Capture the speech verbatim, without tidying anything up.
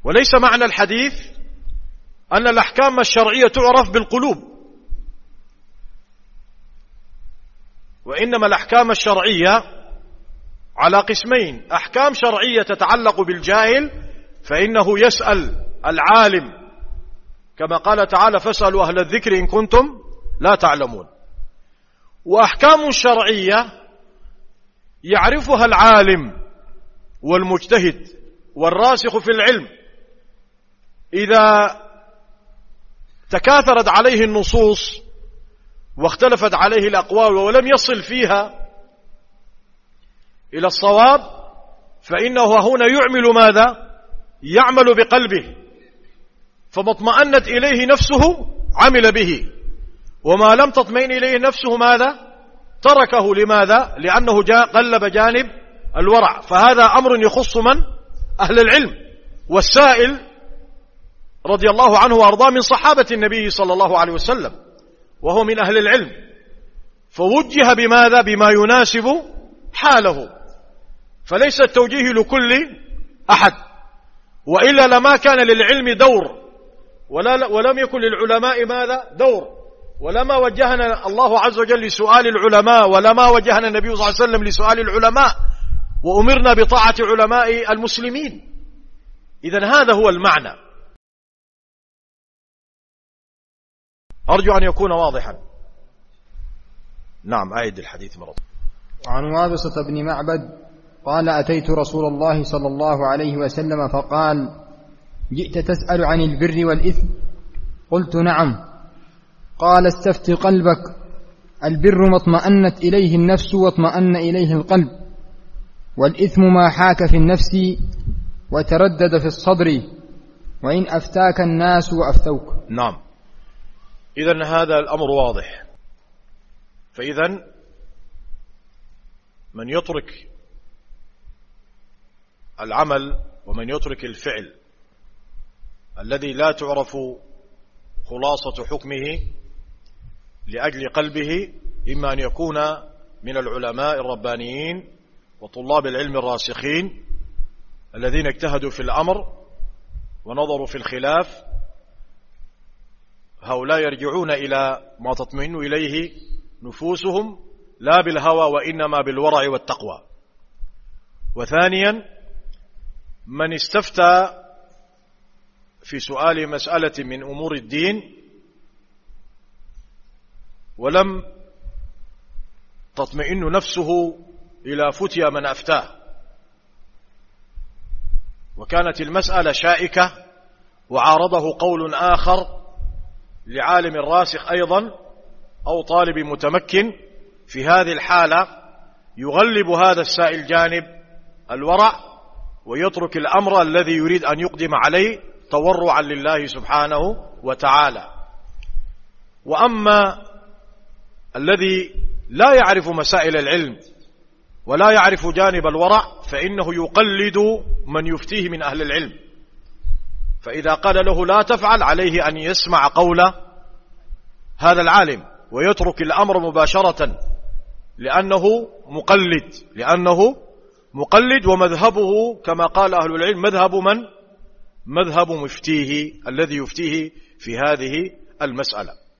وليس معنى الحديث أن الأحكام الشرعية تعرف بالقلوب، وإنما الأحكام الشرعية على قسمين: أحكام شرعية تتعلق بالجاهل فإنه يسأل العالم كما قال تعالى: فاسألوا أهل الذكر إن كنتم لا تعلمون. وأحكام شرعية يعرفها العالم والمجتهد والراسخ في العلم إذا تكاثرت عليه النصوص واختلفت عليه الأقوال ولم يصل فيها إلى الصواب، فإنه هنا يعمل ماذا؟ يعمل بقلبه، فما اطمأنت إليه نفسه عمل به، وما لم تطمئن إليه نفسه ماذا؟ تركه. لماذا؟ لأنه جاء قلب جانب الورع. فهذا أمر يخص من؟ أهل العلم. والسائل رضي الله عنه وأرضاه من صحابة النبي صلى الله عليه وسلم، وهو من أهل العلم، فوجه بماذا؟ بما يناسب حاله، فليس التوجيه لكل أحد، وإلا لما كان للعلم دور ولا ولم يكن للعلماء ماذا؟ دور، ولما وجهنا الله عز وجل لسؤال العلماء، ولما وجهنا النبي صلى الله عليه وسلم لسؤال العلماء، وأمرنا بطاعة علماء المسلمين. إذن هذا هو المعنى. أرجو أن يكون واضحا. نعم، أعيد الحديث مرة. وعن وابصة بن معبد قال: أتيت رسول الله صلى الله عليه وسلم فقال: جئت تسأل عن البر والإثم؟ قلت: نعم. قال: استفت قلبك، البر ما اطمأنت إليه النفس واطمأن إليه القلب، والإثم ما حاك في النفس وتردد في الصدر، وإن أفتاك الناس وأفتوك. نعم، إذن هذا الأمر واضح. فإذن من يترك العمل ومن يترك الفعل الذي لا تعرف خلاصة حكمه لأجل قلبه، إما أن يكون من العلماء الربانيين وطلاب العلم الراسخين الذين اجتهدوا في الأمر ونظروا في الخلاف، هؤلاء يرجعون إلى ما تطمئن إليه نفوسهم لا بالهوى وإنما بالورع والتقوى. وثانيا، من استفتى في سؤال مسألة من أمور الدين ولم تطمئن نفسه إلى فتيا من أفتاه، وكانت المسألة شائكة وعارضه قول آخر لعالم راسخ أيضا أو طالب متمكن، في هذه الحالة يغلب هذا السائل جانب الورع ويترك الأمر الذي يريد أن يقدم عليه تورعا لله سبحانه وتعالى. وأما الذي لا يعرف مسائل العلم ولا يعرف جانب الورع فإنه يقلد من يفتيه من أهل العلم، فإذا قال له لا تفعل عليه أن يسمع قول هذا العالم ويترك الأمر مباشرة، لأنه مقلد لأنه مقلد ومذهبه كما قال أهل العلم مذهب من؟ مذهب مفتيه الذي يفتيه في هذه المسألة.